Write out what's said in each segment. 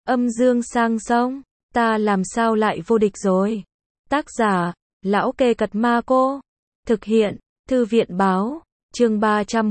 Âm dương sang sông, ta làm sao lại vô địch rồi. Tác giả, Lão Kê Cật Ma Cô. Thực hiện, Thư viện Báo. Chương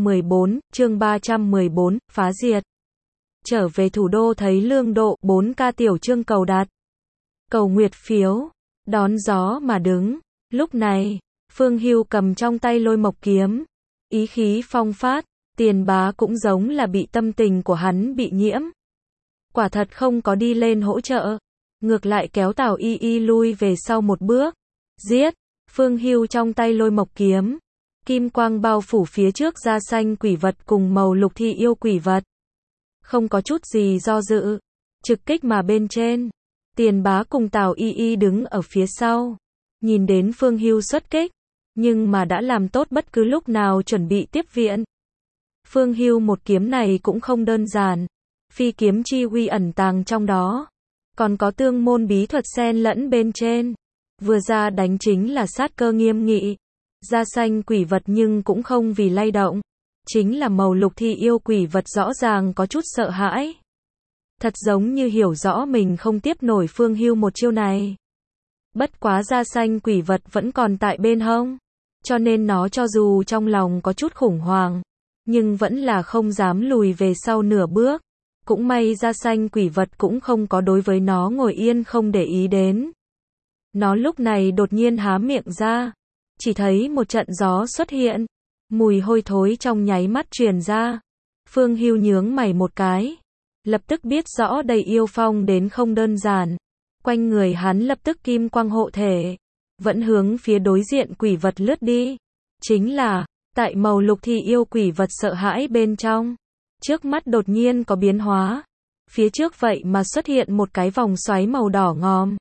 314, phá diệt. Trở về thủ đô thấy lương độ, 4K tiểu chương cầu đặt. Cầu nguyệt phiếu, đón gió mà đứng. Lúc này, Phương Hưu cầm trong tay Lôi Mộc kiếm, ý khí phong phát, Tiền Bá cũng giống là bị tâm tình của hắn bị nhiễm. Quả thật không có đi lên hỗ trợ, ngược lại kéo Tào Y Y lui về sau một bước. Giết! Phương Hưu trong tay Lôi Mộc kiếm, kim quang bao phủ phía trước da xanh quỷ vật cùng màu lục thi yêu quỷ vật. Không có chút gì do dự, trực kích mà bên trên. Tiền Bá cùng Tào Y Y đứng ở phía sau, nhìn đến Phương Hưu xuất kích, nhưng mà đã làm tốt bất cứ lúc nào chuẩn bị tiếp viện. Phương Hưu một kiếm này cũng không đơn giản, phi kiếm chi uy ẩn tàng trong đó, còn có tương môn bí thuật xen lẫn bên trên. Vừa ra đánh chính là sát cơ nghiêm nghị. Da xanh quỷ vật nhưng cũng không vì lay động, chính là màu lục thi yêu quỷ vật rõ ràng có chút sợ hãi. Thật giống như hiểu rõ mình không tiếp nổi Phương Hưu một chiêu này. Bất quá da xanh quỷ vật vẫn còn tại bên hông, cho nên nó cho dù trong lòng có chút khủng hoảng, nhưng vẫn là không dám lùi về sau nửa bước. Cũng may da xanh quỷ vật cũng không có đối với nó ngồi yên không để ý đến. Nó lúc này đột nhiên há miệng ra, chỉ thấy một trận gió xuất hiện, mùi hôi thối trong nháy mắt truyền ra. Phương Hưu nhướng mày một cái, lập tức biết rõ đầy yêu phong đến không đơn giản. Quanh người hắn lập tức kim quang hộ thể, vẫn hướng phía đối diện quỷ vật lướt đi. Chính là, tại màu lục thi yêu quỷ vật sợ hãi bên trong, trước mắt đột nhiên có biến hóa. Phía trước vậy mà xuất hiện một cái vòng xoáy màu đỏ ngòm.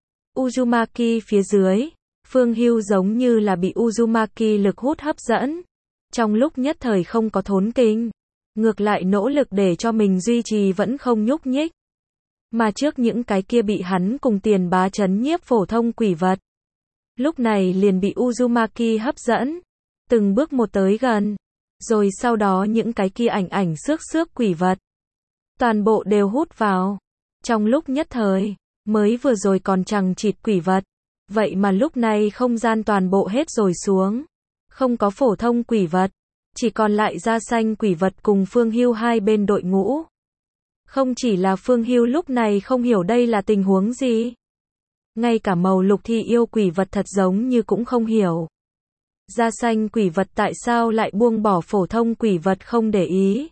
Uzumaki phía dưới, Phương Hưu giống như là bị Uzumaki lực hút hấp dẫn. Trong lúc nhất thời không có thốn kinh, ngược lại nỗ lực để cho mình duy trì vẫn không nhúc nhích. Mà trước những cái kia bị hắn cùng Tiền Bá chấn nhiếp phổ thông quỷ vật, lúc này liền bị Uzumaki hấp dẫn, từng bước một tới gần. Rồi sau đó những cái kia ảnh xước quỷ vật, toàn bộ đều hút vào. Trong lúc nhất thời, mới vừa rồi còn chằng chịt quỷ vật, vậy mà lúc này không gian toàn bộ hết rồi xuống. Không có phổ thông quỷ vật, chỉ còn lại da xanh quỷ vật cùng Phương Hưu hai bên đội ngũ. Không chỉ là Phương Hưu lúc này không hiểu đây là tình huống gì, ngay cả màu lục thi yêu quỷ vật thật giống như cũng không hiểu. Da xanh quỷ vật tại sao lại buông bỏ phổ thông quỷ vật không để ý.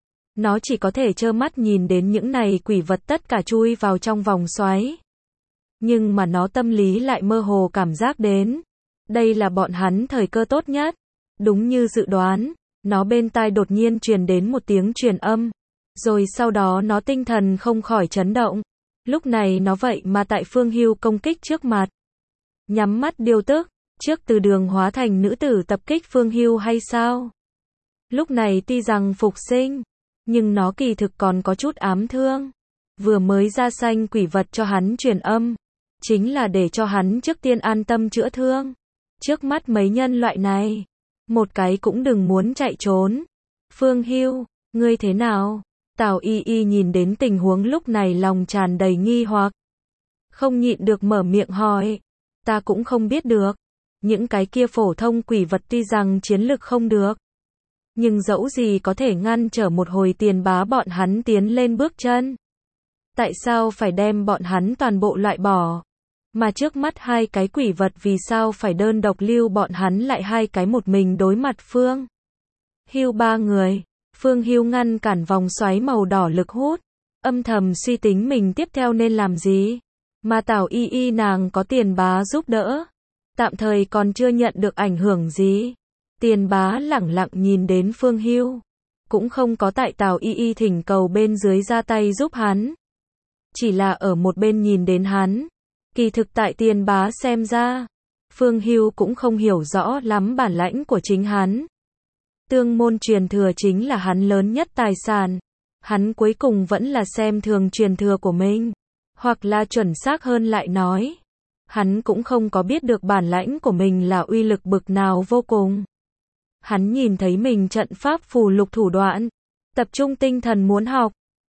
Nó chỉ có thể trơ mắt nhìn đến những này quỷ vật tất cả chui vào trong vòng xoáy. Nhưng mà nó tâm lý lại mơ hồ cảm giác đến, đây là bọn hắn thời cơ tốt nhất. Đúng như dự đoán, nó bên tai đột nhiên truyền đến một tiếng truyền âm. Rồi sau đó nó tinh thần không khỏi chấn động. Lúc này nó vậy mà tại Phương Hưu công kích trước mặt. Nhắm mắt điều tức, trước từ đường hóa thành nữ tử tập kích Phương Hưu hay sao? Lúc này tuy rằng phục sinh, nhưng nó kỳ thực còn có chút ám thương. Vừa mới da xanh quỷ vật cho hắn truyền âm, chính là để cho hắn trước tiên an tâm chữa thương. Trước mắt mấy nhân loại này, một cái cũng đừng muốn chạy trốn. Phương Hưu, ngươi thế nào? Tào Y Y nhìn đến tình huống lúc này lòng tràn đầy nghi hoặc, không nhịn được mở miệng hỏi. Ta cũng không biết được. Những cái kia phổ thông quỷ vật tuy rằng chiến lực không được, nhưng dẫu gì có thể ngăn trở một hồi Tiền Bá bọn hắn tiến lên bước chân. Tại sao phải đem bọn hắn toàn bộ loại bỏ? Mà trước mắt hai cái quỷ vật vì sao phải đơn độc lưu bọn hắn lại hai cái một mình đối mặt Phương Hưu ba người. Phương Hưu ngăn cản vòng xoáy màu đỏ lực hút, âm thầm suy tính mình tiếp theo nên làm gì. Mà Tào Y Y nàng có Tiền Bá giúp đỡ, tạm thời còn chưa nhận được ảnh hưởng gì. Tiền Bá lẳng lặng nhìn đến Phương Hưu, cũng không có tại Tào Y Y thỉnh cầu bên dưới ra tay giúp hắn, chỉ là ở một bên nhìn đến hắn. Kỳ thực tại Tiền Bá xem ra, Phương Hưu cũng không hiểu rõ lắm bản lãnh của chính hắn. Tương môn truyền thừa chính là hắn lớn nhất tài sản, hắn cuối cùng vẫn là xem thường truyền thừa của mình, hoặc là chuẩn xác hơn lại nói, hắn cũng không có biết được bản lãnh của mình là uy lực bực nào vô cùng. Hắn nhìn thấy mình trận pháp phù lục thủ đoạn, tập trung tinh thần muốn học,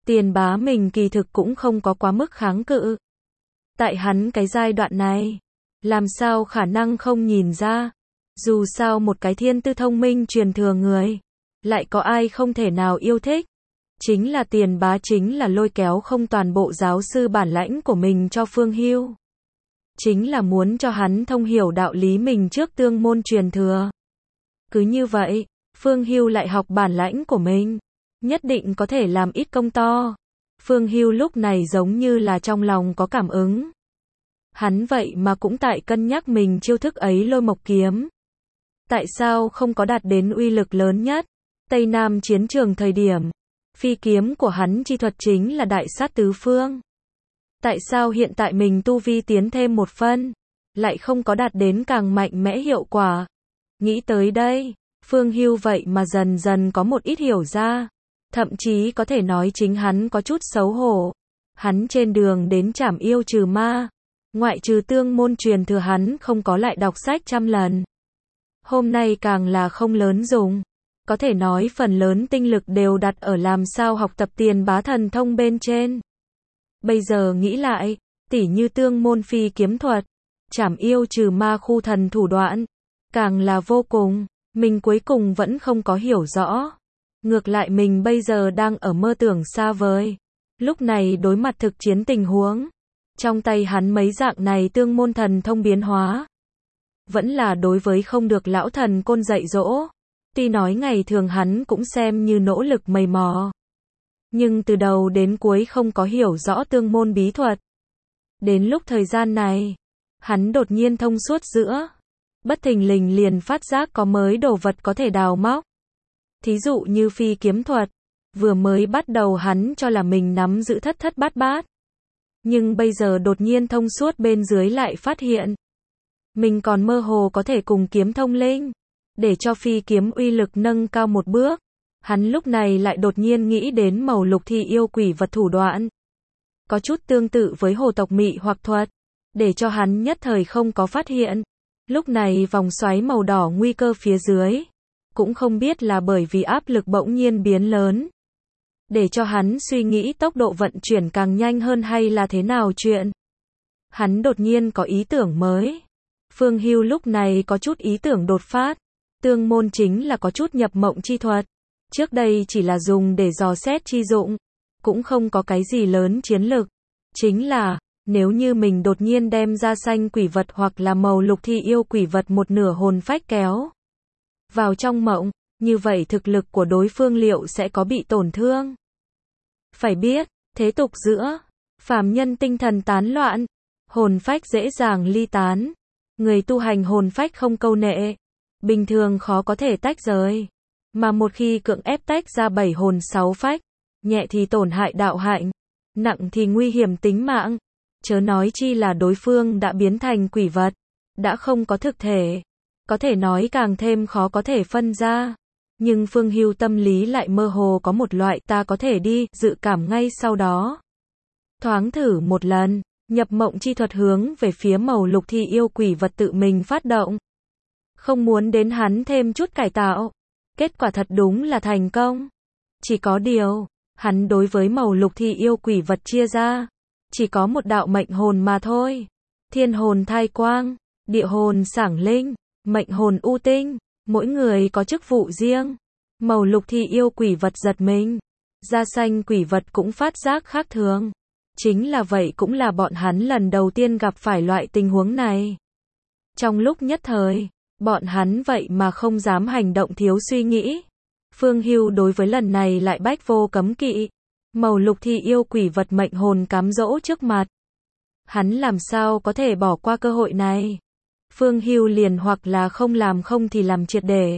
Tiền bá mình kỳ thực cũng không có quá mức kháng cự. Tại hắn cái giai đoạn này, làm sao khả năng không nhìn ra. Dù sao một cái thiên tư thông minh truyền thừa người, lại có ai không thể nào yêu thích. Chính là Tiền bá chính là lôi kéo không toàn bộ giáo sư bản lãnh của mình cho Phương Hưu. Chính là muốn cho hắn thông hiểu đạo lý mình trước tương môn truyền thừa. Cứ như vậy, Phương Hưu lại học bản lãnh của mình, nhất định có thể làm ít công to. Phương Hưu lúc này giống như là trong lòng có cảm ứng. Hắn vậy mà cũng tại cân nhắc mình chiêu thức ấy Lôi Mộc kiếm. Tại sao không có đạt đến uy lực lớn nhất? Tây Nam chiến trường thời điểm, phi kiếm của hắn chi thuật chính là đại sát tứ phương. Tại sao hiện tại mình tu vi tiến thêm một phân, lại không có đạt đến càng mạnh mẽ hiệu quả? Nghĩ tới đây, Phương Hưu vậy mà dần dần có một ít hiểu ra. Thậm chí có thể nói chính hắn có chút xấu hổ. Hắn trên đường đến trảm yêu trừ ma, ngoại trừ tương môn truyền thừa hắn không có lại đọc sách trăm lần. Hôm nay càng là không lớn dùng. Có thể nói phần lớn tinh lực đều đặt ở làm sao học tập Tiền bá thần thông bên trên. Bây giờ nghĩ lại, tỉ như tương môn phi kiếm thuật, trảm yêu trừ ma khu thần thủ đoạn, càng là vô cùng, mình cuối cùng vẫn không có hiểu rõ. Ngược lại mình bây giờ đang ở mơ tưởng xa vời. Lúc này đối mặt thực chiến tình huống, trong tay hắn mấy dạng này tương môn thần thông biến hóa, vẫn là đối với không được lão thần côn dạy dỗ. Tuy nói ngày thường hắn cũng xem như nỗ lực mày mò, nhưng từ đầu đến cuối không có hiểu rõ tương môn bí thuật. Đến lúc thời gian này, hắn đột nhiên thông suốt giữa, bất thình lình liền phát giác có mới đồ vật có thể đào móc. Thí dụ như phi kiếm thuật, vừa mới bắt đầu hắn cho là mình nắm giữ thất thất bát bát. Nhưng bây giờ đột nhiên thông suốt bên dưới lại phát hiện, mình còn mơ hồ có thể cùng kiếm thông linh, để cho phi kiếm uy lực nâng cao một bước. Hắn lúc này lại đột nhiên nghĩ đến màu lục thi yêu quỷ vật thủ đoạn. Có chút tương tự với hồ tộc mị hoặc thuật, để cho hắn nhất thời không có phát hiện. Lúc này vòng xoáy màu đỏ nguy cơ phía dưới, cũng không biết là bởi vì áp lực bỗng nhiên biến lớn, để cho hắn suy nghĩ tốc độ vận chuyển càng nhanh hơn hay là thế nào chuyện. Hắn đột nhiên có ý tưởng mới. Phương Hưu lúc này có chút ý tưởng đột phát. Tương môn chính là có chút nhập mộng chi thuật. Trước đây chỉ là dùng để dò xét chi dụng, cũng không có cái gì lớn chiến lực. Chính là, nếu như mình đột nhiên đem ra xanh quỷ vật hoặc là màu lục thi yêu quỷ vật một nửa hồn phách kéo vào trong mộng, như vậy thực lực của đối phương liệu sẽ có bị tổn thương. Phải biết, thế tục giữa, phàm nhân tinh thần tán loạn, hồn phách dễ dàng ly tán. Người tu hành hồn phách không câu nệ, bình thường khó có thể tách rời. Mà một khi cưỡng ép tách ra 7 hồn 6 phách, nhẹ thì tổn hại đạo hạnh, nặng thì nguy hiểm tính mạng. Chớ nói chi là đối phương đã biến thành quỷ vật, đã không có thực thể, có thể nói càng thêm khó có thể phân ra. Nhưng Phương Hưu tâm lý lại mơ hồ có một loại ta có thể đi, dự cảm ngay sau đó. Thoáng thử một lần, nhập mộng chi thuật hướng về phía màu lục thi yêu quỷ vật tự mình phát động. Không muốn đến hắn thêm chút cải tạo. Kết quả thật đúng là thành công. Chỉ có điều, hắn đối với màu lục thi yêu quỷ vật chia ra, chỉ có một đạo mệnh hồn mà thôi. Thiên hồn thai quang, địa hồn sảng linh, mệnh hồn u tinh, mỗi người có chức vụ riêng. Màu lục thi yêu quỷ vật giật mình, da xanh quỷ vật cũng phát giác khác thường. Chính là vậy cũng là bọn hắn lần đầu tiên gặp phải loại tình huống này. Trong lúc nhất thời, bọn hắn vậy mà không dám hành động thiếu suy nghĩ. Phương Hưu đối với lần này lại bách vô cấm kỵ. Màu lục thi yêu quỷ vật mệnh hồn cám dỗ trước mặt. Hắn làm sao có thể bỏ qua cơ hội này. Phương Hưu liền hoặc là không làm không thì làm triệt để.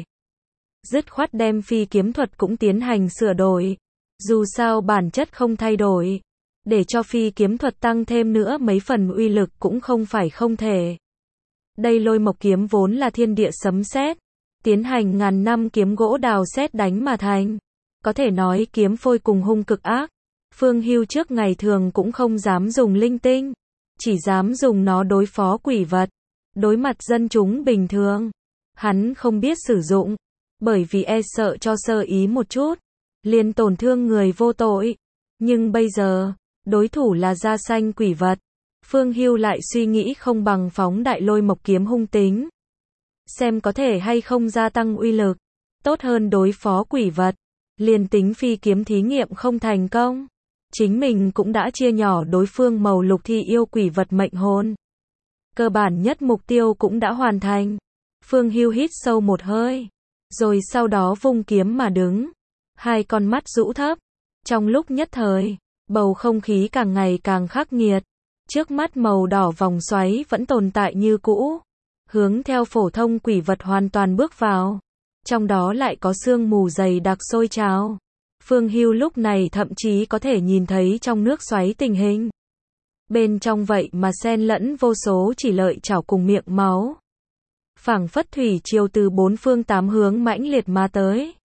Dứt khoát đem phi kiếm thuật cũng tiến hành sửa đổi. Dù sao bản chất không thay đổi. Để cho phi kiếm thuật tăng thêm nữa mấy phần uy lực cũng không phải không thể. Đây Lôi Mộc kiếm vốn là thiên địa sấm sét, tiến hành ngàn năm kiếm gỗ đào sét đánh mà thành. Có thể nói kiếm phôi cùng hung cực ác. Phương Hưu trước ngày thường cũng không dám dùng linh tinh, chỉ dám dùng nó đối phó quỷ vật. Đối mặt dân chúng bình thường, hắn không biết sử dụng, bởi vì e sợ cho sơ ý một chút, liền tổn thương người vô tội. Nhưng bây giờ, đối thủ là da xanh quỷ vật. Phương Hưu lại suy nghĩ không bằng phóng đại lôi mộc kiếm hung tính. Xem có thể hay không gia tăng uy lực. Tốt hơn đối phó quỷ vật. Liền tính phi kiếm thí nghiệm không thành công. Chính mình cũng đã chia nhỏ đối phương màu lục thi yêu quỷ vật mệnh hồn. Cơ bản nhất mục tiêu cũng đã hoàn thành. Phương Hưu hít sâu một hơi. Rồi sau đó vung kiếm mà đứng. Hai con mắt rũ thấp. Trong lúc nhất thời, bầu không khí càng ngày càng khắc nghiệt. Trước mắt màu đỏ vòng xoáy vẫn tồn tại như cũ. Hướng theo phổ thông quỷ vật hoàn toàn bước vào. Trong đó lại có sương mù dày đặc sôi trào. Phương Hưu lúc này thậm chí có thể nhìn thấy trong nước xoáy tình hình. Bên trong vậy mà xen lẫn vô số chỉ lợi chảo cùng miệng máu. Phảng phất thủy triều từ bốn phương tám hướng mãnh liệt mà tới.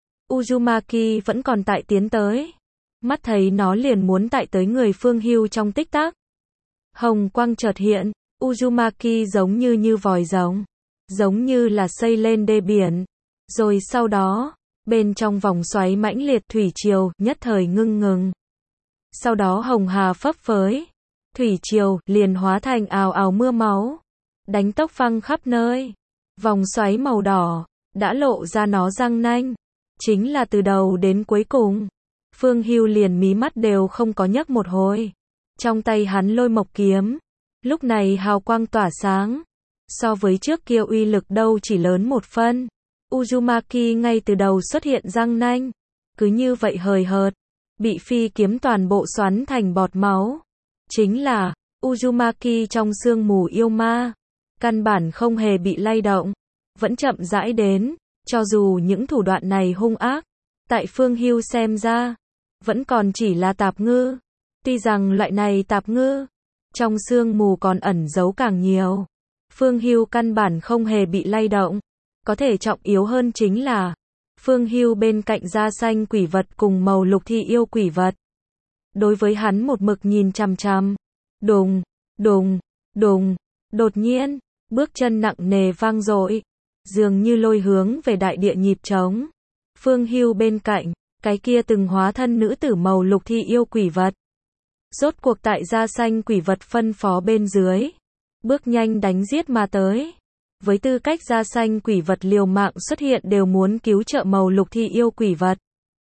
Uzumaki vẫn còn tại tiến tới. Mắt thấy nó liền muốn tại tới người Phương Hưu trong tích tắc. Hồng quang chợt hiện, Uzumaki giống như vòi rồng, giống như là xây lên đê biển. Rồi sau đó, bên trong vòng xoáy mãnh liệt thủy triều nhất thời ngừng. Sau đó hồng hà phấp phới, thủy triều liền hóa thành ào ào mưa máu, đánh tốc văng khắp nơi. Vòng xoáy màu đỏ đã lộ ra nó răng nanh, chính là từ đầu đến cuối cùng. Phương Hưu liền mí mắt đều không có nhấc một hồi. Trong tay hắn lôi mộc kiếm, lúc này hào quang tỏa sáng. So với trước kia uy lực đâu chỉ lớn một phân. Uzumaki ngay từ đầu xuất hiện răng nanh. Cứ như vậy hời hợt, bị phi kiếm toàn bộ xoắn thành bọt máu. Chính là, Uzumaki trong sương mù yêu ma. Căn bản không hề bị lay động. Vẫn chậm rãi đến, cho dù những thủ đoạn này hung ác. Tại Phương Hưu xem ra, vẫn còn chỉ là tạp ngư. Tuy rằng loại này tạp ngư, trong sương mù còn ẩn giấu càng nhiều. Phương Hưu căn bản không hề bị lay động. Có thể trọng yếu hơn chính là, Phương Hưu bên cạnh da xanh quỷ vật cùng màu lục thi yêu quỷ vật. Đối với hắn một mực nhìn chằm chằm. Đùng, đùng, đùng, đột nhiên, bước chân nặng nề vang dội, dường như lôi hướng về đại địa nhịp trống. Phương Hưu bên cạnh, cái kia từng hóa thân nữ tử màu lục thi yêu quỷ vật. Rốt cuộc tại da xanh quỷ vật phân phó bên dưới, bước nhanh đánh giết mà tới. Với tư cách da xanh quỷ vật liều mạng xuất hiện đều muốn cứu trợ màu lục thi yêu quỷ vật.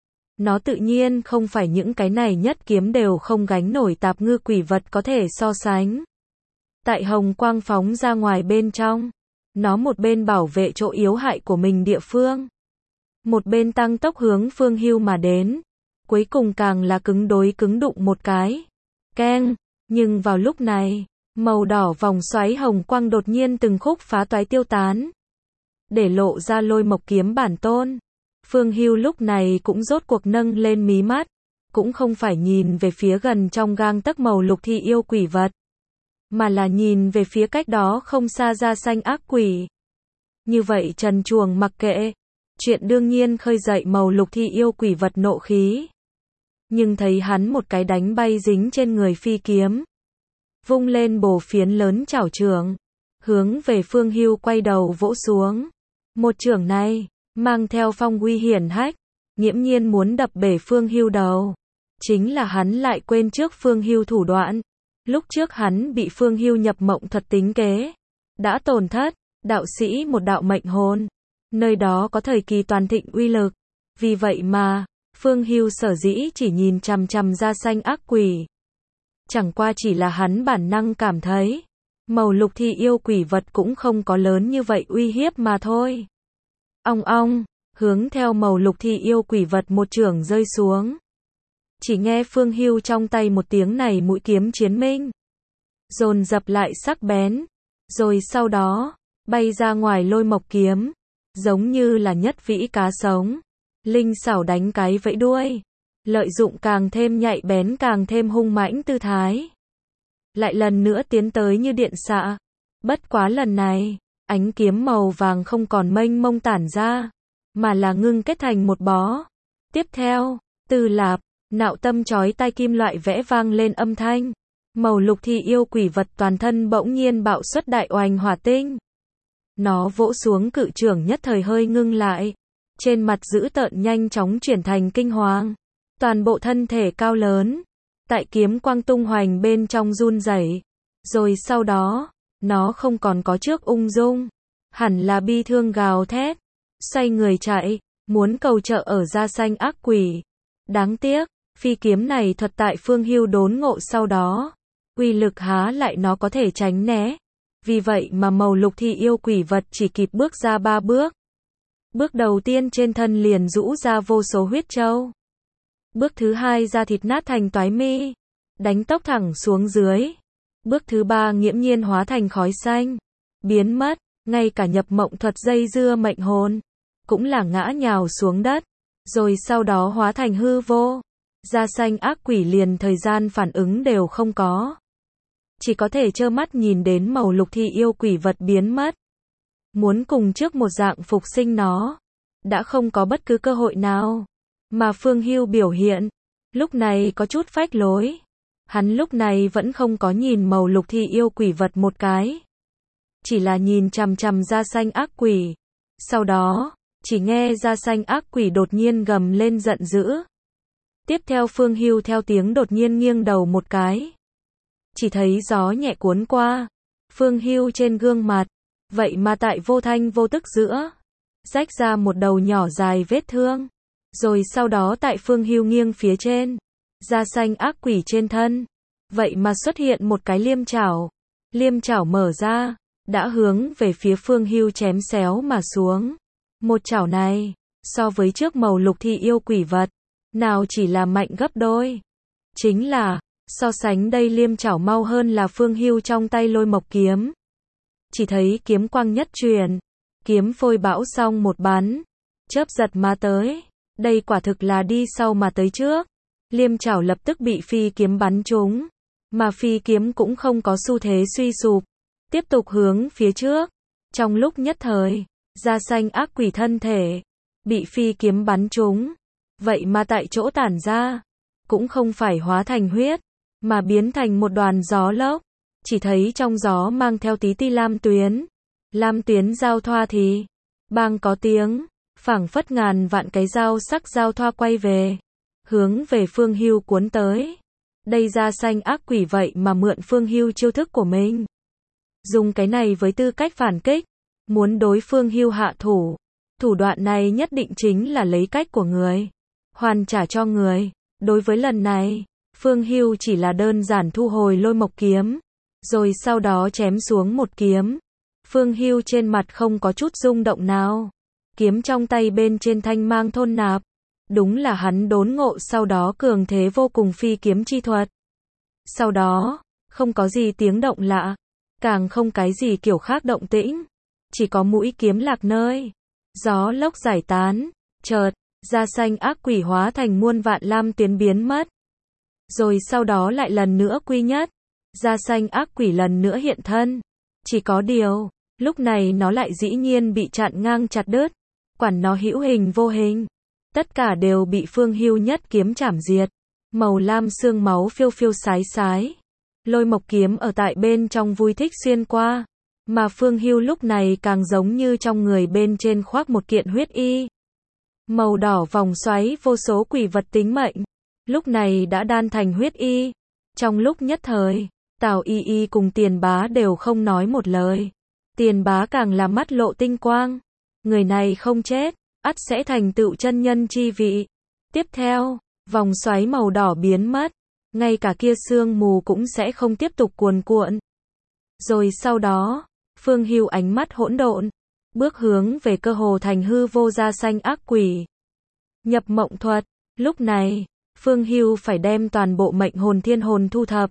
Nó tự nhiên không phải những cái này nhất kiếm đều không gánh nổi tạp ngư quỷ vật có thể so sánh. Tại hồng quang phóng ra ngoài bên trong, nó một bên bảo vệ chỗ yếu hại của mình địa phương, một bên tăng tốc hướng Phương Hưu mà đến. Cuối cùng càng là cứng đối cứng đụng một cái. Keng, nhưng vào lúc này, màu đỏ vòng xoáy hồng quang đột nhiên từng khúc phá toái tiêu tán, để lộ ra lôi mộc kiếm bản tôn. Phương Hưu lúc này cũng rốt cuộc nâng lên mí mắt, cũng không phải nhìn về phía gần trong gang tấc màu lục thi yêu quỷ vật, mà là nhìn về phía cách đó không xa da xanh ác quỷ. Như vậy trần truồng mặc kệ, chuyện đương nhiên khơi dậy màu lục thi yêu quỷ vật nộ khí. Nhưng thấy hắn một cái đánh bay dính trên người phi kiếm, vung lên bổ phiến lớn chảo chưởng, hướng về Phương Hưu quay đầu vỗ xuống. Một chưởng này, mang theo phong uy hiển hách, nghiễm nhiên muốn đập bể Phương Hưu đầu. Chính là hắn lại quên trước Phương Hưu thủ đoạn. Lúc trước hắn bị Phương Hưu nhập mộng thuật tính kế, đã tổn thất, đạo sĩ một đạo mệnh hồn. Nơi đó có thời kỳ toàn thịnh uy lực. Vì vậy mà, Phương Hưu sở dĩ chỉ nhìn chằm chằm da xanh ác quỷ. Chẳng qua chỉ là hắn bản năng cảm thấy, màu lục thi yêu quỷ vật cũng không có lớn như vậy uy hiếp mà thôi. Ong ong, hướng theo màu lục thi yêu quỷ vật một chưởng rơi xuống. Chỉ nghe Phương Hưu trong tay một tiếng này mũi kiếm chiến minh, dồn dập lại sắc bén, rồi sau đó, bay ra ngoài lôi mộc kiếm, giống như là nhất vĩ cá sống, linh xảo đánh cái vẫy đuôi, lợi dụng càng thêm nhạy bén càng thêm hung mãnh tư thái. Lại lần nữa tiến tới như điện xạ, bất quá lần này, ánh kiếm màu vàng không còn mênh mông tản ra, mà là ngưng kết thành một bó. Tiếp theo, từ lạp, nạo tâm chói tai kim loại vẽ vang lên âm thanh. Màu lục thi yêu quỷ vật toàn thân bỗng nhiên bạo xuất đại oanh hỏa tinh. Nó vỗ xuống cự trưởng nhất thời hơi ngưng lại. Trên mặt dữ tợn nhanh chóng chuyển thành kinh hoàng. toàn bộ thân thể cao lớn, tại kiếm quang tung hoành bên trong run rẩy, rồi sau đó, nó không còn có trước ung dung, hẳn là bi thương gào thét, xoay người chạy, muốn cầu trợ ở Da Xanh ác quỷ. Đáng tiếc, phi kiếm này thuật tại Phương Hưu đốn ngộ sau đó, uy lực há lại nó có thể tránh né. Vì vậy mà màu lục thi yêu quỷ vật chỉ kịp bước ra 3 bước. Bước đầu tiên trên thân liền rũ ra vô số huyết châu. Bước thứ hai da thịt nát thành toái mi, đánh tốc thẳng xuống dưới. Bước thứ ba nghiễm nhiên hóa thành khói xanh, biến mất, ngay cả nhập mộng thuật dây dưa mệnh hồn, cũng là ngã nhào xuống đất, rồi sau đó hóa thành hư vô. Da Xanh ác quỷ liền thời gian phản ứng đều không có. Chỉ có thể trơ mắt nhìn đến màu lục thi yêu quỷ vật biến mất. Muốn cùng trước một dạng phục sinh nó, đã không có bất cứ cơ hội nào. Mà Phương Hưu biểu hiện, lúc này có chút phách lối. Hắn lúc này vẫn không có nhìn màu lục thi yêu quỷ vật một cái. Chỉ là nhìn chằm chằm Da Xanh ác quỷ. Sau đó, chỉ nghe Da Xanh ác quỷ đột nhiên gầm lên giận dữ. Tiếp theo Phương Hưu theo tiếng đột nhiên nghiêng đầu một cái. Chỉ thấy gió nhẹ cuốn qua. Phương Hưu trên gương mặt, vậy mà tại vô thanh vô tức giữa, rách ra một đầu nhỏ dài vết thương. Rồi sau đó tại Phương Hưu nghiêng phía trên, Da Xanh ác quỷ trên thân, vậy mà xuất hiện một cái liêm chảo. Liêm chảo mở ra, đã hướng về phía Phương Hưu chém xéo mà xuống. Một chảo này, so với trước màu lục thi yêu quỷ vật, nào chỉ là mạnh gấp đôi. Chính là, so sánh đây liêm chảo mau hơn là Phương Hưu trong tay lôi mộc kiếm. Chỉ thấy kiếm quang nhất truyền, kiếm phôi bão xong một bắn, chớp giật mà tới. Đây quả thực là đi sau mà tới trước. Liêm chảo lập tức bị phi kiếm bắn trúng, mà phi kiếm cũng không có xu thế suy sụp, tiếp tục hướng phía trước. Trong lúc nhất thời, Da Xanh ác quỷ thân thể bị phi kiếm bắn trúng, vậy mà tại chỗ tản ra, cũng không phải hóa thành huyết, mà biến thành một đoàn gió lốc. Chỉ thấy trong gió mang theo tí ti lam tuyến giao thoa thì bang có tiếng, phảng phất ngàn vạn cái dao sắc giao thoa quay về, hướng về Phương Hưu cuốn tới. Đây Da Xanh ác quỷ vậy mà mượn Phương Hưu chiêu thức của mình, dùng cái này với tư cách phản kích, muốn đối Phương Hưu hạ thủ. Thủ đoạn này nhất định chính là lấy cách của người, hoàn trả cho người. Đối với lần này, Phương Hưu chỉ là đơn giản thu hồi lôi mộc kiếm, rồi sau đó chém xuống một kiếm. Phương Hưu trên mặt không có chút rung động nào. Kiếm trong tay bên trên thanh mang thôn nạp. Đúng là hắn đốn ngộ sau đó cường thế vô cùng phi kiếm chi thuật. Sau đó, không có gì tiếng động lạ, càng không cái gì kiểu khác động tĩnh, chỉ có mũi kiếm lạc nơi, gió lốc giải tán, chợt, Da Xanh ác quỷ hóa thành muôn vạn lam tuyến biến mất. Rồi sau đó lại lần nữa quy nhất, Da Xanh ác quỷ lần nữa hiện thân. Chỉ có điều, lúc này nó lại dĩ nhiên bị chặn ngang chặt đứt, quản nó hữu hình vô hình. Tất cả đều bị Phương Hưu nhất kiếm chảm diệt. Màu lam xương máu phiêu phiêu sái sái. Lôi mộc kiếm ở tại bên trong vui thích xuyên qua. Mà Phương Hưu lúc này càng giống như trong người bên trên khoác một kiện huyết y. Màu đỏ vòng xoáy vô số quỷ vật tính mệnh. Lúc này đã đan thành huyết y. Trong lúc nhất thời, Tào Y Y cùng Tiền Bá đều không nói một lời. Tiền Bá càng là mắt lộ tinh quang. Người này không chết, ắt sẽ thành tựu chân nhân chi vị. Tiếp theo, vòng xoáy màu đỏ biến mất, ngay cả kia sương mù cũng sẽ không tiếp tục cuồn cuộn. Rồi sau đó, Phương Hưu ánh mắt hỗn độn, bước hướng về cơ hồ thành hư vô Da Xanh ác quỷ. Nhập mộng thuật, lúc này, Phương Hưu phải đem toàn bộ mệnh hồn thiên hồn thu thập,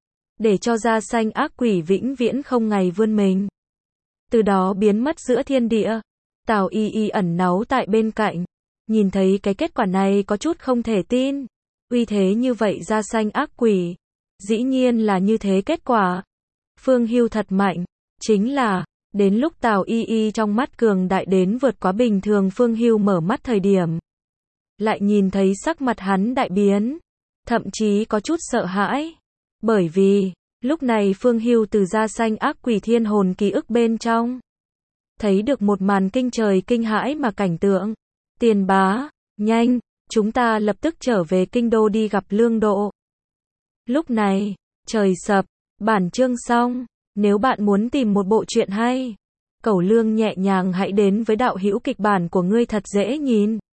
để cho Da Xanh ác quỷ vĩnh viễn không ngày vươn mình. Từ đó biến mất giữa thiên địa. Tào Y Y ẩn náu tại bên cạnh, nhìn thấy cái kết quả này có chút không thể tin. Uy thế như vậy Da Xanh ác quỷ, dĩ nhiên là như thế kết quả. Phương Hưu thật mạnh, chính là, đến lúc Tào Y Y trong mắt cường đại đến vượt quá bình thường Phương Hưu mở mắt thời điểm, lại nhìn thấy sắc mặt hắn đại biến, thậm chí có chút sợ hãi. Bởi vì, lúc này Phương Hưu từ Da Xanh ác quỷ thiên hồn ký ức bên trong, thấy được một màn kinh trời kinh hãi mà cảnh tượng. Tiền Bá, nhanh, Chúng ta lập tức trở về kinh đô đi gặp Lương Độ. Lúc này, trời sập, bản chương xong. Nếu bạn muốn tìm một bộ truyện hay, Cẩu Lương nhẹ nhàng hãy đến với đạo hữu kịch bản của ngươi thật dễ nhìn.